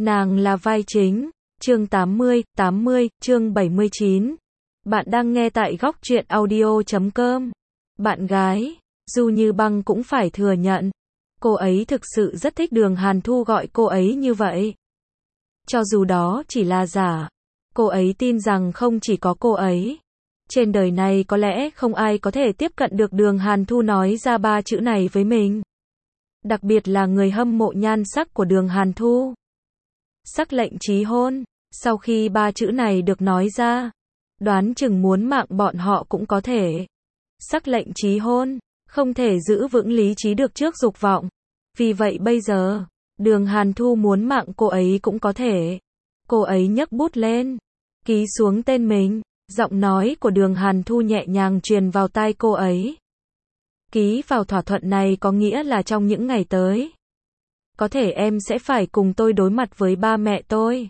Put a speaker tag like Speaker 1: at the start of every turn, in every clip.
Speaker 1: Nàng là vai chính. Chương 80, chương 79. Bạn đang nghe tại góc truyện audio.com. Bạn gái, Du Như Băng cũng phải thừa nhận, cô ấy thực sự rất thích Đường Hàn Thu gọi cô ấy như vậy. Cho dù đó chỉ là giả, cô ấy tin rằng không chỉ có cô ấy. Trên đời này có lẽ không ai có thể tiếp cận được Đường Hàn Thu nói ra ba chữ này với mình. Đặc biệt là người hâm mộ nhan sắc của Đường Hàn Thu. Sắc lệnh chí hôn, sau khi ba chữ này được nói ra, đoán chừng muốn mạng bọn họ cũng có thể. Sắc lệnh chí hôn, không thể giữ vững lý trí được trước dục vọng. Vì vậy bây giờ, Đường Hàn Thu muốn mạng cô ấy cũng có thể. Cô ấy nhấc bút lên, ký xuống tên mình, giọng nói của Đường Hàn Thu nhẹ nhàng truyền vào tai cô ấy. Ký vào thỏa thuận này có nghĩa là trong những ngày tới, có thể em sẽ phải cùng tôi đối mặt với ba mẹ tôi.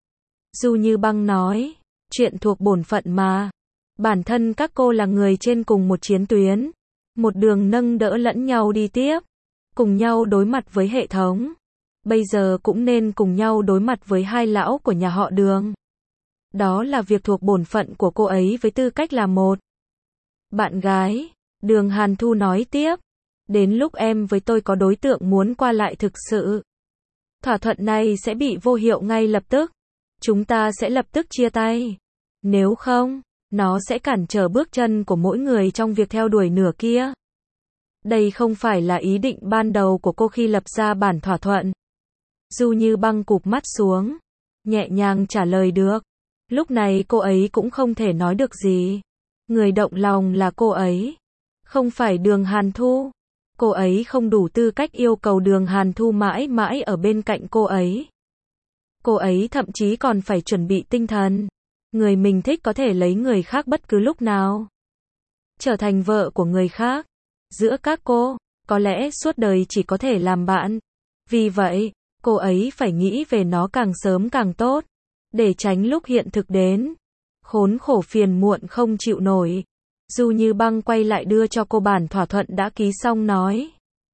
Speaker 1: Du Như Băng nói, chuyện thuộc bổn phận mà. Bản thân các cô là người trên cùng một chiến tuyến, một đường nâng đỡ lẫn nhau đi tiếp, cùng nhau đối mặt với hệ thống. Bây giờ cũng nên cùng nhau đối mặt với hai lão của nhà họ Đường. Đó là việc thuộc bổn phận của cô ấy với tư cách là một bạn gái. Đường Hàn Thu nói tiếp, đến lúc em với tôi có đối tượng muốn qua lại thực sự, thỏa thuận này sẽ bị vô hiệu ngay lập tức. Chúng ta sẽ lập tức chia tay. Nếu không, nó sẽ cản trở bước chân của mỗi người trong việc theo đuổi nửa kia. Đây không phải là ý định ban đầu của cô khi lập ra bản thỏa thuận. Du Như Băng cụp mắt xuống, nhẹ nhàng trả lời được. Lúc này cô ấy cũng không thể nói được gì. Người động lòng là cô ấy, không phải Đường Hàn Thu. Cô ấy không đủ tư cách yêu cầu Đường Hàn Thu mãi mãi ở bên cạnh cô ấy. Cô ấy thậm chí còn phải chuẩn bị tinh thần. Người mình thích có thể lấy người khác bất cứ lúc nào, trở thành vợ của người khác. Giữa các cô, có lẽ suốt đời chỉ có thể làm bạn. Vì vậy, cô ấy phải nghĩ về nó càng sớm càng tốt, để tránh lúc hiện thực đến, khốn khổ phiền muộn không chịu nổi. Du Như Băng quay lại đưa cho cô bản thỏa thuận đã ký xong nói,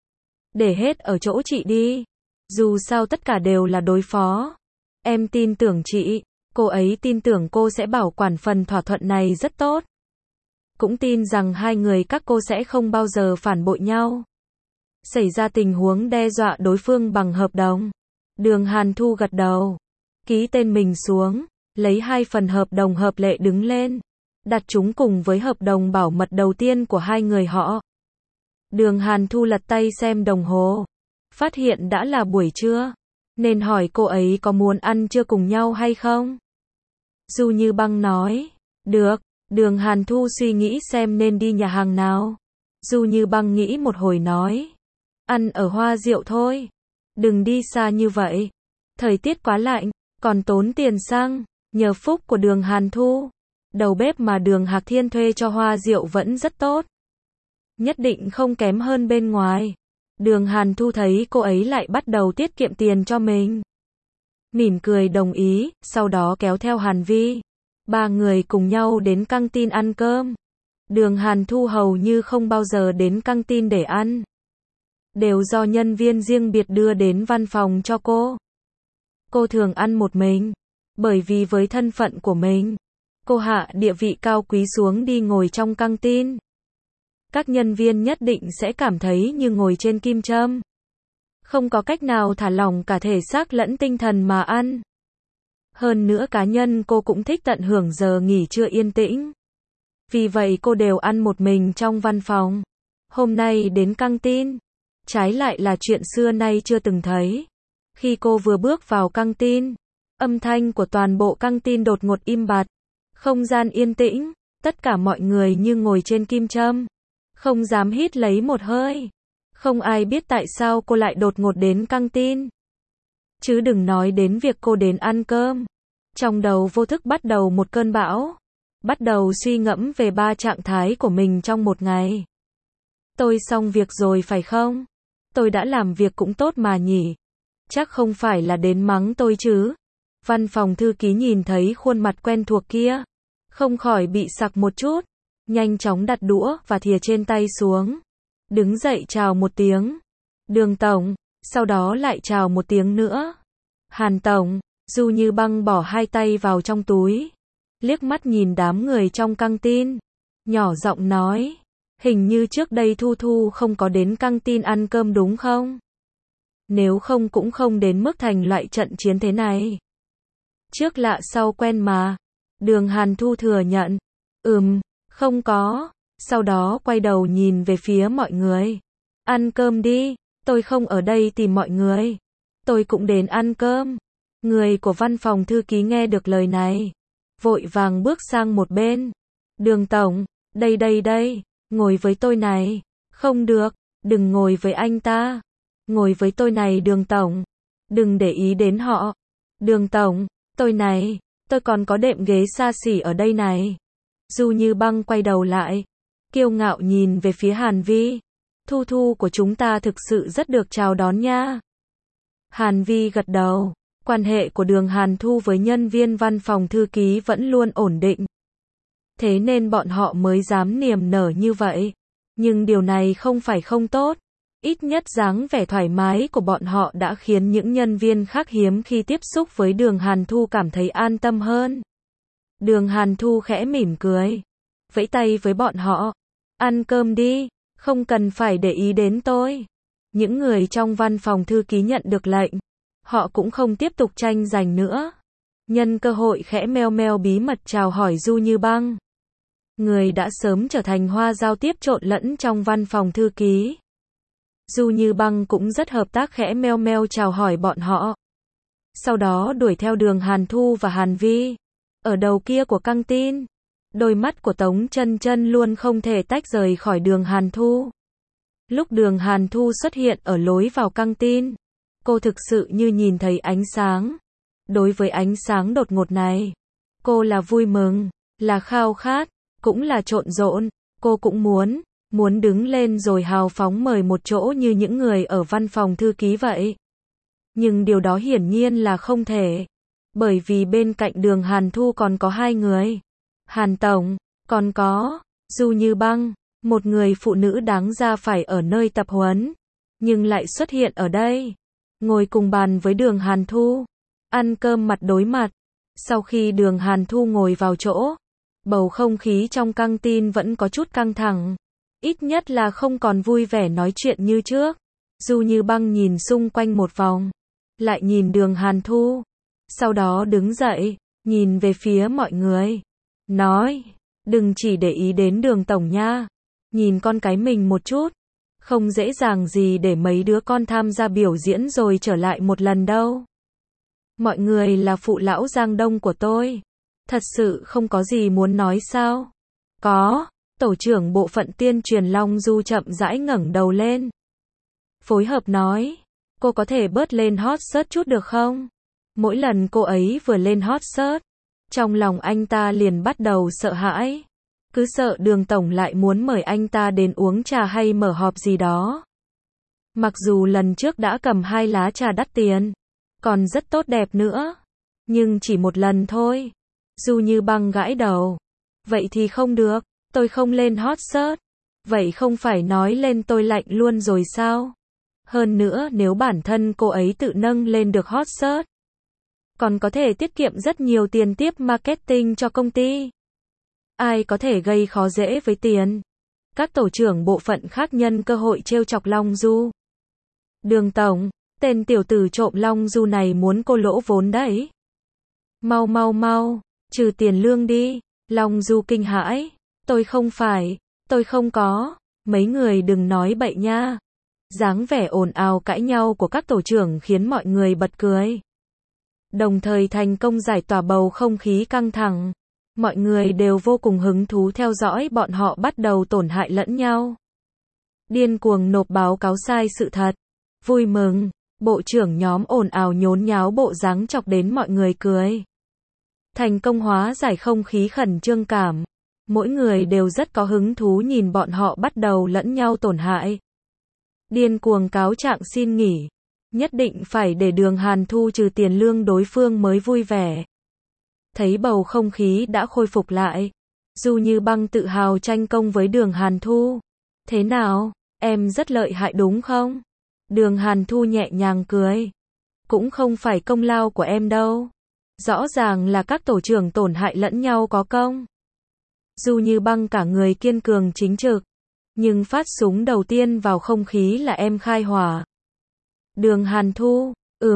Speaker 1: để hết ở chỗ chị đi. Dù sao tất cả đều là đối phó. Em tin tưởng chị. Cô ấy tin tưởng cô sẽ bảo quản phần thỏa thuận này rất tốt. Cũng tin rằng hai người các cô sẽ không bao giờ phản bội nhau, xảy ra tình huống đe dọa đối phương bằng hợp đồng. Đường Hàn Thu gật đầu, ký tên mình xuống, lấy hai phần hợp đồng hợp lệ đứng lên, đặt chúng cùng với hợp đồng bảo mật đầu tiên của hai người họ. Đường Hàn Thu lật tay xem đồng hồ, phát hiện đã là buổi trưa, nên hỏi cô ấy có muốn ăn trưa cùng nhau hay không. Du Như Băng nói, được. Đường Hàn Thu suy nghĩ xem nên đi nhà hàng nào. Du Như Băng nghĩ một hồi nói, ăn ở Hoa Diệu thôi. Đừng đi xa như vậy. Thời tiết quá lạnh, còn tốn tiền xăng. Nhờ phúc của Đường Hàn Thu, đầu bếp mà Đường Hạc Thiên thuê cho Hoa Diệu vẫn rất tốt, nhất định không kém hơn bên ngoài. Đường Hàn Thu thấy cô ấy lại bắt đầu tiết kiệm tiền cho mình, mỉm cười đồng ý, sau đó kéo theo Hàn Vi. Ba người cùng nhau đến căng tin ăn cơm. Đường Hàn Thu hầu như không bao giờ đến căng tin để ăn, đều do nhân viên riêng biệt đưa đến văn phòng cho cô. Cô thường ăn một mình, bởi vì với thân phận của mình, cô hạ địa vị cao quý xuống đi ngồi trong căng tin. Các nhân viên nhất định sẽ cảm thấy như ngồi trên kim châm, không có cách nào thả lỏng cả thể xác lẫn tinh thần mà ăn. Hơn nữa cá nhân cô cũng thích tận hưởng giờ nghỉ trưa yên tĩnh. Vì vậy cô đều ăn một mình trong văn phòng. Hôm nay đến căng tin, trái lại là chuyện xưa nay chưa từng thấy. Khi cô vừa bước vào căng tin, âm thanh của toàn bộ căng tin đột ngột im bặt. Không gian yên tĩnh, tất cả mọi người như ngồi trên kim châm, không dám hít lấy một hơi. Không ai biết tại sao cô lại đột ngột đến căng tin. Chứ đừng nói đến việc cô đến ăn cơm. Trong đầu vô thức bắt đầu một cơn bão. Bắt đầu suy ngẫm về ba trạng thái của mình trong một ngày. Tôi xong việc rồi phải không? Tôi đã làm việc cũng tốt mà nhỉ? Chắc không phải là đến mắng tôi chứ? Văn phòng thư ký nhìn thấy khuôn mặt quen thuộc kia, không khỏi bị sặc một chút. Nhanh chóng đặt đũa và thìa trên tay xuống, đứng dậy chào một tiếng. Đường tổng, sau đó lại chào một tiếng nữa. Hàn Tổng, Du Như Băng bỏ hai tay vào trong túi, liếc mắt nhìn đám người trong căng tin, nhỏ giọng nói, hình như trước đây Thu Thu không có đến căng tin ăn cơm đúng không? Nếu không cũng không đến mức thành loại trận chiến thế này. Trước lạ sau quen mà. Đường Hàn Thu thừa nhận, không có, sau đó quay đầu nhìn về phía mọi người. Ăn cơm đi, tôi không ở đây tìm mọi người. Tôi cũng đến ăn cơm. Người của văn phòng thư ký nghe được lời này, vội vàng bước sang một bên. Đường Tổng, đây, ngồi với tôi này. Không được, đừng ngồi với anh ta. Ngồi với tôi này Đường Tổng. Đừng để ý đến họ. Đường Tổng, tôi này, tôi còn có đệm ghế xa xỉ ở đây này. Du Như Băng quay đầu lại, kiêu ngạo nhìn về phía Hàn Vi. Thu Thu của chúng ta thực sự rất được chào đón nha. Hàn Vi gật đầu, quan hệ của Đường Hàn Thu với nhân viên văn phòng thư ký vẫn luôn ổn định. Thế nên bọn họ mới dám niềm nở như vậy. Nhưng điều này không phải không tốt. Ít nhất dáng vẻ thoải mái của bọn họ đã khiến những nhân viên khác hiếm khi tiếp xúc với Đường Hàn Thu cảm thấy an tâm hơn. Đường Hàn Thu khẽ mỉm cười, vẫy tay với bọn họ. Ăn cơm đi, không cần phải để ý đến tôi. Những người trong văn phòng thư ký nhận được lệnh, họ cũng không tiếp tục tranh giành nữa. Nhân cơ hội khẽ meo meo bí mật chào hỏi Du Như Băng. Người đã sớm trở thành hoa giao tiếp trộn lẫn trong văn phòng thư ký. Du Như Băng cũng rất hợp tác khẽ meo meo chào hỏi bọn họ. Sau đó đuổi theo Đường Hàn Thu và Hàn Vi. Ở đầu kia của căng tin, đôi mắt của Tống Chân Chân luôn không thể tách rời khỏi Đường Hàn Thu. Lúc Đường Hàn Thu xuất hiện ở lối vào căng tin, cô thực sự như nhìn thấy ánh sáng. Đối với ánh sáng đột ngột này, cô là vui mừng, là khao khát, cũng là trộn rộn. Cô cũng muốn đứng lên rồi hào phóng mời một chỗ như những người ở văn phòng thư ký vậy. Nhưng điều đó hiển nhiên là không thể. Bởi vì bên cạnh Đường Hàn Thu còn có hai người. Hàn Tổng, còn có Du Như Băng, một người phụ nữ đáng ra phải ở nơi tập huấn, nhưng lại xuất hiện ở đây, ngồi cùng bàn với Đường Hàn Thu, ăn cơm mặt đối mặt. Sau khi Đường Hàn Thu ngồi vào chỗ, bầu không khí trong căng tin vẫn có chút căng thẳng. Ít nhất là không còn vui vẻ nói chuyện như trước. Du Như Băng nhìn xung quanh một vòng, lại nhìn Đường Hàn Thu. Sau đó đứng dậy, nhìn về phía mọi người. Nói, đừng chỉ để ý đến Đường Tổng nha. Nhìn con cái mình một chút. Không dễ dàng gì để mấy đứa con tham gia biểu diễn rồi trở lại một lần đâu. Mọi người là phụ lão Giang Đông của tôi. Thật sự không có gì muốn nói sao? Có. Tổ trưởng bộ phận tuyên truyền Long Du chậm rãi ngẩng đầu lên. Phối hợp nói, cô có thể bớt lên hot search chút được không? Mỗi lần cô ấy vừa lên hot search, trong lòng anh ta liền bắt đầu sợ hãi. Cứ sợ Đường Tổng lại muốn mời anh ta đến uống trà hay mở họp gì đó. Mặc dù lần trước đã cầm 2 lá trà đắt tiền, còn rất tốt đẹp nữa. Nhưng chỉ một lần thôi. Du Như Băng gãi đầu. Vậy thì không được. Tôi không lên hot search. Vậy không phải nói lên tôi lạnh luôn rồi sao? Hơn nữa nếu bản thân cô ấy tự nâng lên được hot search, còn có thể tiết kiệm rất nhiều tiền tiếp marketing cho công ty. Ai có thể gây khó dễ với tiền? Các tổ trưởng bộ phận khác nhân cơ hội trêu chọc Long Du. Đường Tổng, tên tiểu tử trộm Long Du này muốn cô lỗ vốn đấy. Mau, trừ tiền lương đi. Long Du kinh hãi. Tôi không có. Mấy người đừng nói bậy nha. Dáng vẻ ồn ào cãi nhau của các tổ trưởng khiến mọi người bật cười. Đồng thời thành công giải tỏa bầu không khí căng thẳng. Mọi người đều vô cùng hứng thú theo dõi bọn họ bắt đầu tổn hại lẫn nhau. Điên cuồng nộp báo cáo sai sự thật. Vui mừng, bộ trưởng nhóm ồn ào nhốn nháo bộ dáng chọc đến mọi người cười. Thành công hóa giải không khí khẩn trương cảm. Mỗi người đều rất có hứng thú nhìn bọn họ bắt đầu lẫn nhau tổn hại. Điên cuồng cáo trạng xin nghỉ. Nhất định phải để Đường Hàn Thu trừ tiền lương đối phương mới vui vẻ. Thấy bầu không khí đã khôi phục lại, Du Như Băng tự hào tranh công với Đường Hàn Thu. Thế nào, em rất lợi hại đúng không? Đường Hàn Thu nhẹ nhàng cười. Cũng không phải công lao của em đâu. Rõ ràng là các tổ trưởng tổn hại lẫn nhau có công. Du Như Băng cả người kiên cường chính trực. Nhưng phát súng đầu tiên vào không khí là em khai hỏa. Đường Hàn Thu,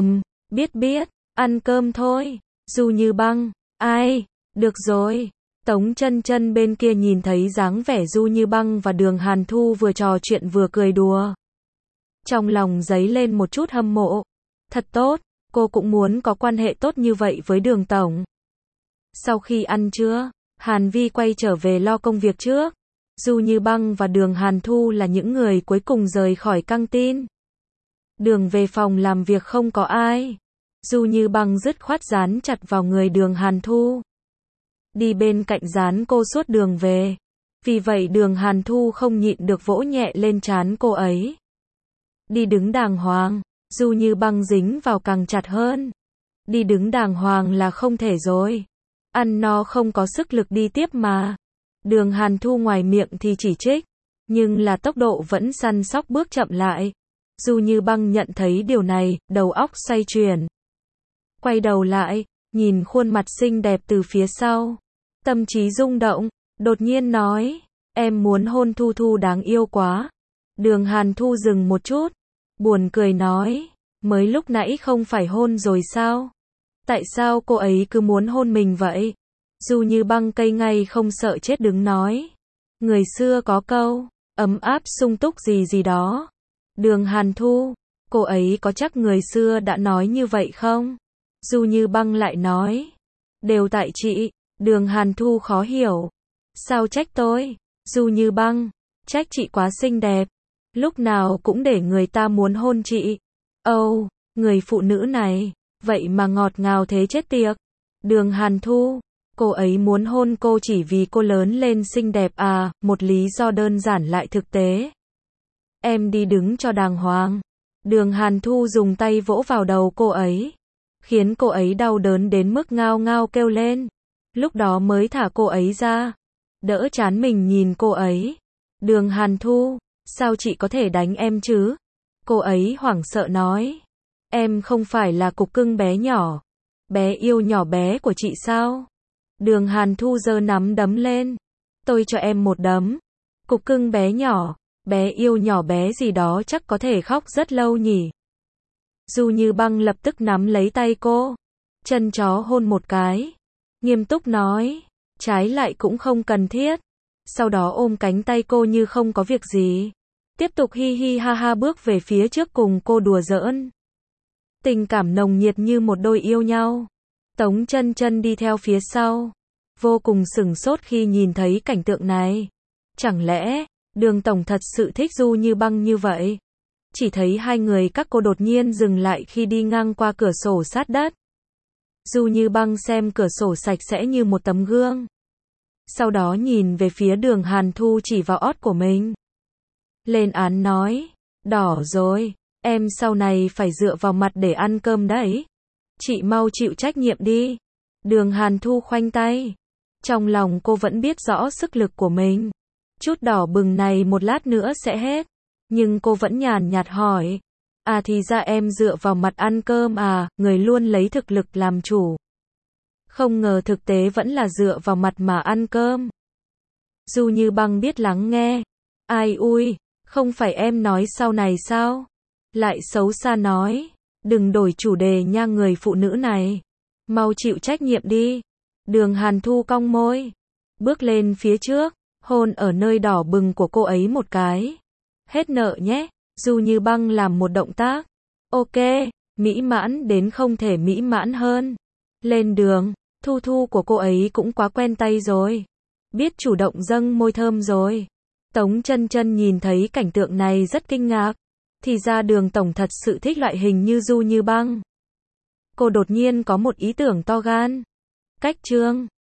Speaker 1: biết, ăn cơm thôi. Du Như Băng, ai, được rồi. Tống Chân Chân bên kia nhìn thấy dáng vẻ Du Như Băng và Đường Hàn Thu vừa trò chuyện vừa cười đùa. Trong lòng dấy lên một chút hâm mộ. Thật tốt, cô cũng muốn có quan hệ tốt như vậy với Đường tổng. Sau khi ăn trưa, Hàn Vi quay trở về lo công việc trước. Du Như Băng và Đường Hàn Thu là những người cuối cùng rời khỏi căng tin. Đường về phòng làm việc không có ai. Du Như Băng dứt khoát dán chặt vào người Đường Hàn Thu. Đi bên cạnh dán cô suốt đường về. Vì vậy Đường Hàn Thu không nhịn được vỗ nhẹ lên trán cô ấy. Đi đứng đàng hoàng. Du Như Băng dính vào càng chặt hơn. Đi đứng đàng hoàng là không thể rồi. Ăn no không có sức lực đi tiếp mà. Đường Hàn Thu ngoài miệng thì chỉ trích, nhưng là tốc độ vẫn săn sóc bước chậm lại. Du Như Băng nhận thấy điều này, đầu óc xoay chuyển. Quay đầu lại, nhìn khuôn mặt xinh đẹp từ phía sau. Tâm trí rung động, đột nhiên nói, em muốn hôn Thu Thu đáng yêu quá. Đường Hàn Thu dừng một chút, buồn cười nói, mới lúc nãy không phải hôn rồi sao? Tại sao cô ấy cứ muốn hôn mình vậy? Du Như Băng cây ngay không sợ chết đứng nói. Người xưa có câu, ấm áp sung túc gì gì đó. Đường Hàn Thu, cô ấy có chắc người xưa đã nói như vậy không? Du Như Băng lại nói. Đều tại chị. Đường Hàn Thu khó hiểu. Sao trách tôi? Du Như Băng, trách chị quá xinh đẹp. Lúc nào cũng để người ta muốn hôn chị. Âu, người phụ nữ này, vậy mà ngọt ngào thế chết tiệt. Đường Hàn Thu, cô ấy muốn hôn cô chỉ vì cô lớn lên xinh đẹp à, một lý do đơn giản lại thực tế. Em đi đứng cho đàng hoàng. Đường Hàn Thu dùng tay vỗ vào đầu cô ấy, khiến cô ấy đau đớn đến mức ngao ngao kêu lên. Lúc đó mới thả cô ấy ra, đỡ chán mình nhìn cô ấy. Đường Hàn Thu, sao chị có thể đánh em chứ? Cô ấy hoảng sợ nói. Em không phải là cục cưng bé nhỏ, bé yêu nhỏ bé của chị sao? Đường Hàn Thu giơ nắm đấm lên. Tôi cho em một đấm. Cục cưng bé nhỏ, bé yêu nhỏ bé gì đó chắc có thể khóc rất lâu nhỉ. Du Như Băng lập tức nắm lấy tay cô, chân chó hôn một cái, nghiêm túc nói, trái lại cũng không cần thiết. Sau đó ôm cánh tay cô như không có việc gì, tiếp tục hi hi ha ha bước về phía trước cùng cô đùa giỡn. Tình cảm nồng nhiệt như một đôi yêu nhau. Tống Chân Chân đi theo phía sau, vô cùng sửng sốt khi nhìn thấy cảnh tượng này. Chẳng lẽ, Đường tổng thật sự thích Du Như Băng như vậy? Chỉ thấy hai người các cô đột nhiên dừng lại khi đi ngang qua cửa sổ sát đất. Du Như Băng xem cửa sổ sạch sẽ như một tấm gương. Sau đó nhìn về phía Đường Hàn Thu chỉ vào ót của mình. Lên án nói, đỏ rồi, em sau này phải dựa vào mặt để ăn cơm đấy. Chị mau chịu trách nhiệm đi. Đường Hàn Thu khoanh tay. Trong lòng cô vẫn biết rõ sức lực của mình. Chút đỏ bừng này một lát nữa sẽ hết. Nhưng cô vẫn nhàn nhạt hỏi. À thì ra em dựa vào mặt ăn cơm à, người luôn lấy thực lực làm chủ. Không ngờ thực tế vẫn là dựa vào mặt mà ăn cơm. Du Như Băng biết lắng nghe. Ai ui, không phải em nói sau này sao? Lại xấu xa nói. Đừng đổi chủ đề nha người phụ nữ này. Mau chịu trách nhiệm đi. Đường Hàn Thu cong môi. Bước lên phía trước, hôn ở nơi đỏ bừng của cô ấy một cái. Hết nợ nhé. Du Như Băng làm một động tác. Ok, mỹ mãn đến không thể mỹ mãn hơn. Lên đường, Thu Thu của cô ấy cũng quá quen tay rồi. Biết chủ động dâng môi thơm rồi. Tống Chân Chân nhìn thấy cảnh tượng này rất kinh ngạc. Thì ra Đường tổng thật sự thích loại hình như Du Như Băng. Cô đột nhiên có một ý tưởng to gan. Cách chương